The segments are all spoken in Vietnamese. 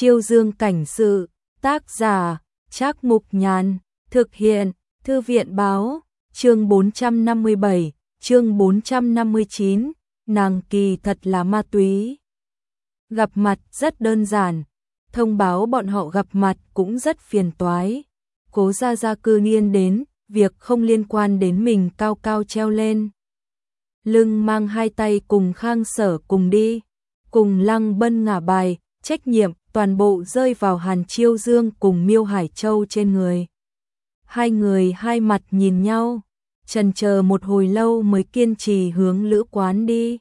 Chiêu Dương cảnh sự, tác giả, Trác Mục Nhàn, thực hiện, Thư viện báo, chương 457, chương 459, nàng kỳ thật là ma túy. Gặp mặt rất đơn giản, thông báo bọn họ gặp mặt cũng rất phiền toái. Cố Gia Gia cư nhiên đến, việc không liên quan đến mình cao cao treo lên. Lưng mang hai tay cùng Khang Sở cùng đi, cùng Lăng Bân ngả bài, trách nhiệm toàn bộ rơi vào Hàn Chiêu Dương cùng Miêu Hải Châu trên người. Hai người hai mặt nhìn nhau, chần chờ một hồi lâu mới kiên trì hướng lữ quán đi.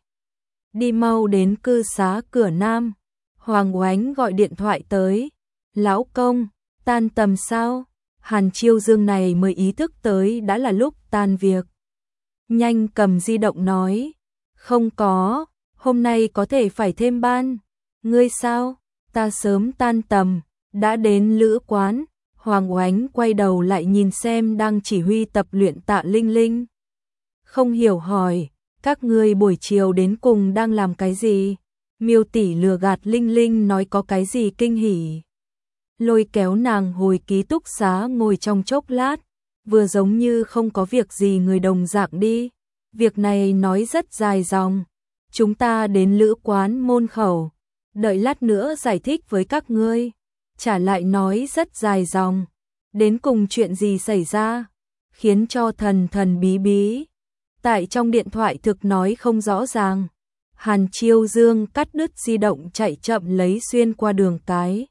Đi mau đến cư xá cửa Nam, Hoàng Oánh gọi điện thoại tới. Lão công, tan tầm sao? Hàn Chiêu Dương này mới ý thức tới đã là lúc tan việc. Nhanh cầm di động nói, không có, hôm nay có thể phải thêm ban. Ngươi sao? Ta sớm tan tầm, đã đến lữ quán. Hoàng Oánh quay đầu lại nhìn xem đang chỉ huy tập luyện Tạ Linh Linh. Không hiểu hỏi, các ngươi buổi chiều đến cùng đang làm cái gì? Miêu tỷ lừa gạt Linh Linh nói có cái gì kinh hỉ. Lôi kéo nàng hồi ký túc xá ngồi trong chốc lát, vừa giống như không có việc gì người đồng dạng đi. Việc này nói rất dài dòng. Chúng ta đến lữ quán môn khẩu, đợi lát nữa giải thích với các ngươi. Trả lại nói rất dài dòng. Đến cùng chuyện gì xảy ra, khiến cho thần thần bí bí. Tại trong điện thoại thực nói không rõ ràng. Hàn Chiêu Dương cắt đứt di động chạy chậm lấy xuyên qua đường cái.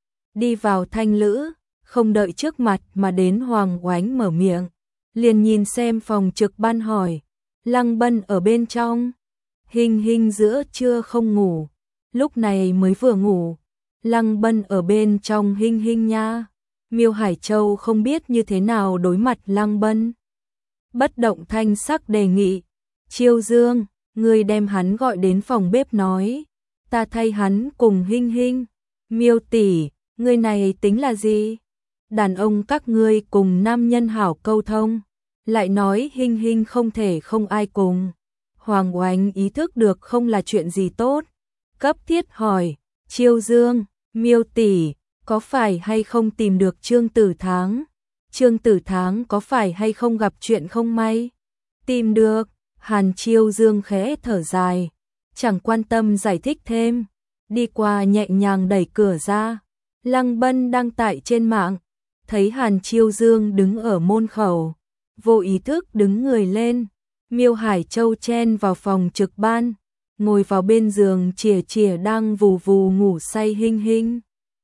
Đi vào thanh lữ, không đợi trước mặt mà đến Hoàng Oánh mở miệng. Liền nhìn xem phòng trực ban hỏi, Lăng Bân ở bên trong. Hình hình giữa trưa không ngủ, lúc này mới vừa ngủ. Lăng Bân ở bên trong hình hình nha. Miêu Hải Châu không biết như thế nào đối mặt Lăng Bân. Bất động thanh sắc đề nghị, Chiêu Dương, ngươi đem hắn gọi đến phòng bếp nói, ta thay hắn cùng hình hình. Miêu tỷ, ngươi này tính là gì? Đàn ông các ngươi cùng nam nhân hảo câu thông, lại nói hình hình không thể không ai cùng. Hoàng Oánh ý thức được không là chuyện gì tốt, cấp thiết hỏi, Chiêu Dương, Miêu tỷ, có phải hay không tìm được Trương Tử Tháng? Trương Tử Tháng có phải hay không gặp chuyện không may? Tìm được. Hàn Chiêu Dương khẽ thở dài, chẳng quan tâm giải thích thêm, đi qua nhẹ nhàng đẩy cửa ra. Lăng Bân đang tại trên mạng, thấy Hàn Chiêu Dương đứng ở môn khẩu, vô ý thức đứng người lên. Miêu Hải Châu chen vào phòng trực ban, ngồi vào bên giường chìa chìa đang vù vù ngủ say hình hình.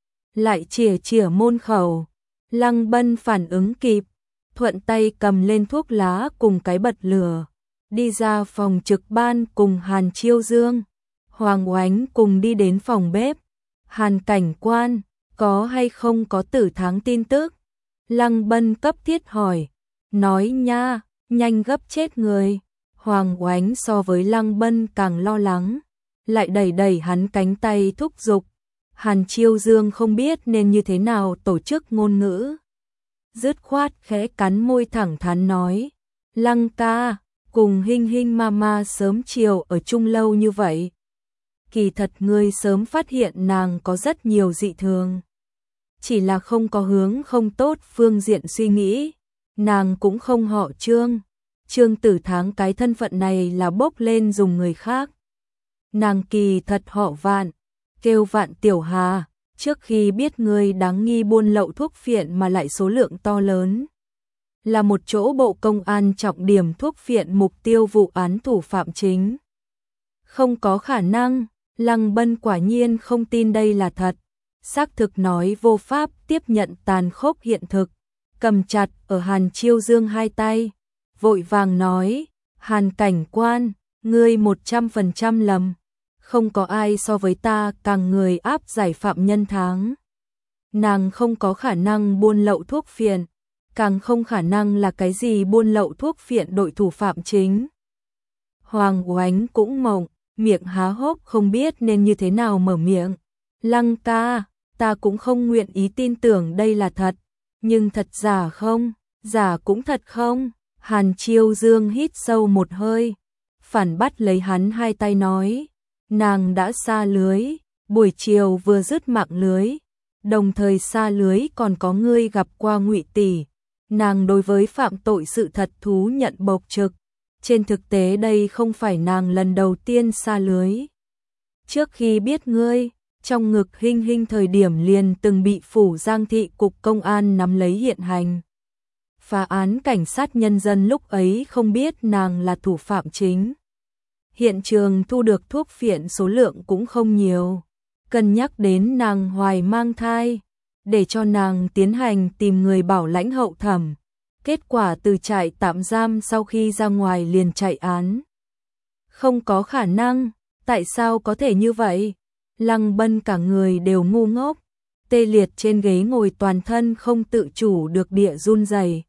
Lại chìa chìa môn khẩu, Lăng Bân phản ứng kịp, thuận tay cầm lên thuốc lá cùng cái bật lửa. Đi ra phòng trực ban cùng Hàn Chiêu Dương, Hoàng Oánh cùng đi đến phòng bếp. Hàn cảnh quan, có hay không có Tử Tháng tin tức? Lăng Bân cấp thiết hỏi, nói nha, nhanh gấp chết người. Hoàng Oánh so với Lăng Bân càng lo lắng, lại đẩy đẩy hắn cánh tay thúc giục. Hàn Chiêu Dương không biết nên như thế nào tổ chức ngôn ngữ. Dứt khoát khẽ cắn môi thẳng thắn nói, Lăng ca, cùng hình hình mama sớm chiều ở chung lâu như vậy. Kỳ thật ngươi sớm phát hiện nàng có rất nhiều dị thường. Chỉ là không có hướng không tốt phương diện suy nghĩ. Nàng cũng không họ Trương. Trương Tử Tháng cái thân phận này là bốc lên dùng người khác. Nàng kỳ thật họ Vạn, kêu Vạn Tiểu Hà. Trước khi biết ngươi đáng nghi buôn lậu thuốc phiện mà lại số lượng to lớn, là một chỗ bộ công an trọng điểm thuốc phiện mục tiêu vụ án thủ phạm chính. Không có khả năng, Lăng Bân quả nhiên không tin đây là thật. Xác thực nói vô pháp tiếp nhận tàn khốc hiện thực, cầm chặt ở Hàn Chiêu Dương hai tay, vội vàng nói, Hàn cảnh quan, ngươi 100% lầm. Không có ai so với ta càng người áp giải phạm nhân Tháng. Nàng không có khả năng buôn lậu thuốc phiện, càng không khả năng là cái gì buôn lậu thuốc phiện đội thủ phạm chính. Hoàng Oánh cũng mộng, miệng há hốc không biết nên như thế nào mở miệng. Lăng ca, ta cũng không nguyện ý tin tưởng đây là thật, nhưng thật giả không, giả cũng thật không? Hàn Chiêu Dương hít sâu một hơi, phản bắt lấy hắn hai tay nói, nàng đã xa lưới, buổi chiều vừa dứt mạng lưới, đồng thời xa lưới còn có ngươi gặp qua Ngụy tỷ. Nàng đối với phạm tội sự thật thú nhận bộc trực. Trên thực tế đây không phải nàng lần đầu tiên xa lưới. Trước khi biết ngươi, trong ngực Hinh Hinh thời điểm liền từng bị phủ Giang thị cục công an nắm lấy hiện hành. Phá án cảnh sát nhân dân lúc ấy không biết nàng là thủ phạm chính. Hiện trường thu được thuốc phiện số lượng cũng không nhiều. Cân nhắc đến nàng hoài mang thai, để cho nàng tiến hành tìm người bảo lãnh hậu thẩm. Kết quả từ trại tạm giam sau khi ra ngoài liền chạy án. Không có khả năng, tại sao có thể như vậy? Lăng Bân cả người đều ngu ngốc, tê liệt trên ghế ngồi toàn thân không tự chủ được địa run rẩy.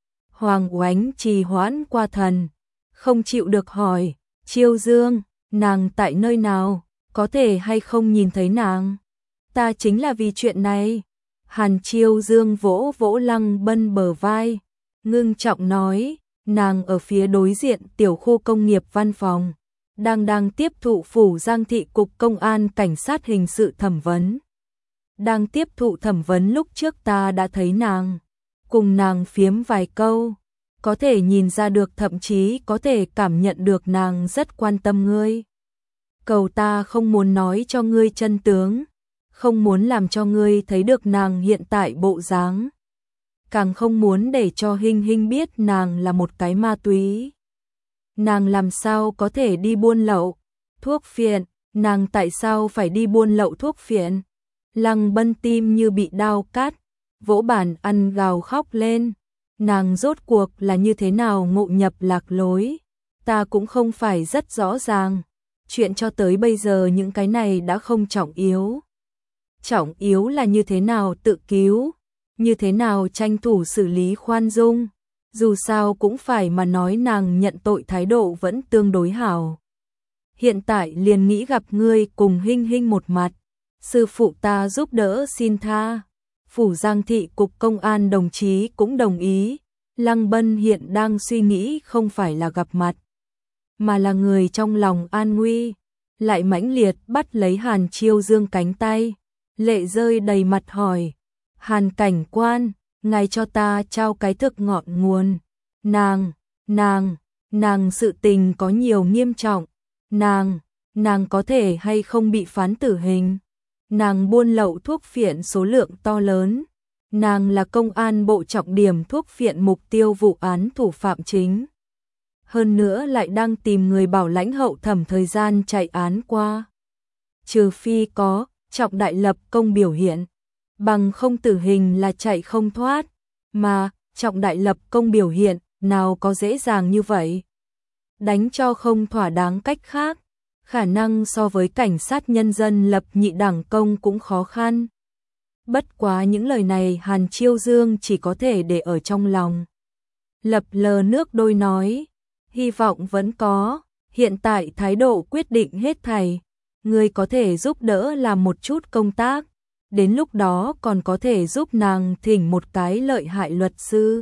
Hoàng Oánh trì hoãn qua thần, không chịu được hỏi, Chiêu Dương, nàng tại nơi nào, có thể hay không nhìn thấy nàng? Ta chính là vì chuyện này. Hàn Chiêu Dương vỗ vỗ Lăng Bân bờ vai, ngưng trọng nói, nàng ở phía đối diện tiểu khu công nghiệp văn phòng, đang tiếp thụ phủ Giang thị cục công an cảnh sát hình sự thẩm vấn. Đang tiếp thụ thẩm vấn lúc trước ta đã thấy nàng, cùng nàng phiếm vài câu, có thể nhìn ra được thậm chí có thể cảm nhận được nàng rất quan tâm ngươi. Cầu ta không muốn nói cho ngươi chân tướng, không muốn làm cho ngươi thấy được nàng hiện tại bộ dáng, càng không muốn để cho Hinh Hinh biết nàng là một cái ma túy. Nàng làm sao có thể đi buôn lậu thuốc phiện, nàng tại sao phải đi buôn lậu thuốc phiện? Lăng Bân tim như bị đao cắt, vỗ bàn ăn gào khóc lên. Nàng rốt cuộc là như thế nào ngộ nhập lạc lối? Ta cũng không phải rất rõ ràng. Chuyện cho tới bây giờ những cái này đã không trọng yếu. Trọng yếu là như thế nào tự cứu, như thế nào tranh thủ xử lý khoan dung. Dù sao cũng phải mà nói nàng nhận tội thái độ vẫn tương đối hảo. Hiện tại liền nghĩ gặp ngươi cùng Hinh Hinh một mặt. Sư phụ ta giúp đỡ xin tha. Phủ Giang thị cục công an đồng chí cũng đồng ý. Lăng Bân hiện đang suy nghĩ không phải là gặp mặt, mà là người trong lòng an nguy. Lại mãnh liệt bắt lấy Hàn Chiêu Dương cánh tay, lệ rơi đầy mặt hỏi, Hàn cảnh quan, ngài cho ta trao cái thực ngọn nguồn. Nàng sự tình có nhiều nghiêm trọng. Nàng có thể hay không bị phán tử hình? Nàng buôn lậu thuốc phiện số lượng to lớn. Nàng là công an bộ trọng điểm thuốc phiện mục tiêu vụ án thủ phạm chính. Hơn nữa lại đang tìm người bảo lãnh hậu thẩm thời gian chạy án qua. Trừ phi có trọng đại lập công biểu hiện, bằng không tử hình là chạy không thoát. Mà trọng đại lập công biểu hiện nào có dễ dàng như vậy. Đánh cho không thỏa đáng cách khác, khả năng so với cảnh sát nhân dân lập nhị đẳng công cũng khó khăn. Bất quá những lời này Hàn Chiêu Dương chỉ có thể để ở trong lòng. Lập lờ nước đôi nói, hy vọng vẫn có, hiện tại thái độ quyết định hết thảy. Người có thể giúp đỡ làm một chút công tác, đến lúc đó còn có thể giúp nàng thỉnh một cái lợi hại luật sư.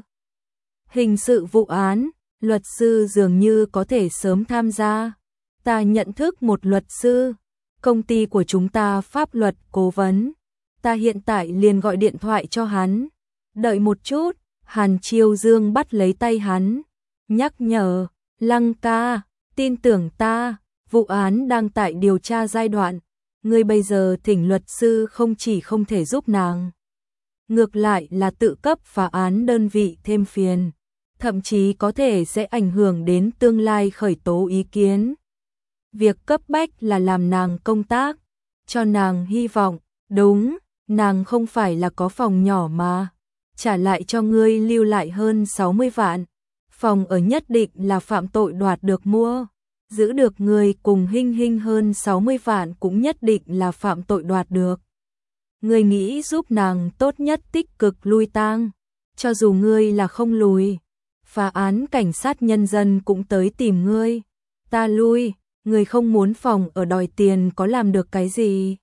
Hình sự vụ án, luật sư dường như có thể sớm tham gia. Ta nhận thức một luật sư, công ty của chúng ta pháp luật cố vấn. Ta hiện tại liền gọi điện thoại cho hắn. Đợi một chút, Hàn Chiêu Dương bắt lấy tay hắn, nhắc nhở, Lăng ca, tin tưởng ta, vụ án đang tại điều tra giai đoạn. Ngươi bây giờ thỉnh luật sư không chỉ không thể giúp nàng, ngược lại là tự cấp phá án đơn vị thêm phiền, thậm chí có thể sẽ ảnh hưởng đến tương lai khởi tố ý kiến. Việc cấp bách là làm nàng công tác, cho nàng hy vọng. Đúng, nàng không phải là có phòng nhỏ mà, trả lại cho ngươi lưu lại hơn 60 vạn. Phòng ở nhất định là phạm tội đoạt được mua, giữ được người cùng Hinh Hinh hơn 60 vạn cũng nhất định là phạm tội đoạt được. Ngươi nghĩ giúp nàng tốt nhất tích cực lui tang, cho dù ngươi là không lùi, phá án cảnh sát nhân dân cũng tới tìm ngươi. Ta lui, ngươi không muốn phòng ở đòi tiền có làm được cái gì?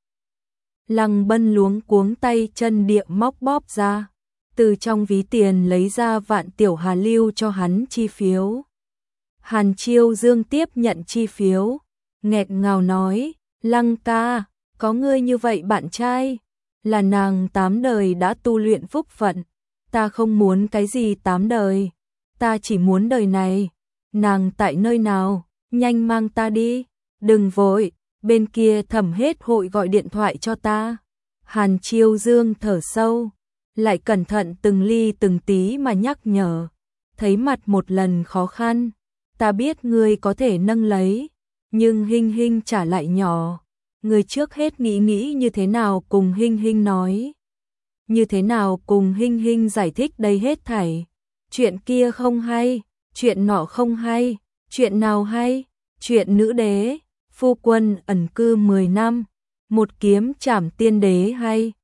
Lăng Bân luống cuống tay chân địa móc bóp ra, từ trong ví tiền lấy ra vạn tiểu hà lưu cho hắn chi phiếu. Hàn Chiêu Dương tiếp nhận chi phiếu, nghẹn ngào nói, Lăng ca, có ngươi như vậy bạn trai, là nàng 8 đời đã tu luyện phúc phận, ta không muốn cái gì 8 đời, ta chỉ muốn đời này. Nàng tại nơi nào, nhanh mang ta đi, đừng vội, bên kia Thẩm Hết hội gọi điện thoại cho ta. Hàn Chiêu Dương thở sâu, lại cẩn thận từng ly từng tí mà nhắc nhở, thấy mặt một lần khó khăn, ta biết ngươi có thể nâng lấy, nhưng Hinh Hinh trả lại nhỏ, ngươi trước hết nghĩ nghĩ như thế nào cùng Hinh Hinh nói, như thế nào cùng Hinh Hinh giải thích đây hết thảy, chuyện kia không hay, chuyện nọ không hay, chuyện nào hay, chuyện nữ đế, phu quân ẩn cư 10 năm, một kiếm trảm tiên đế hay.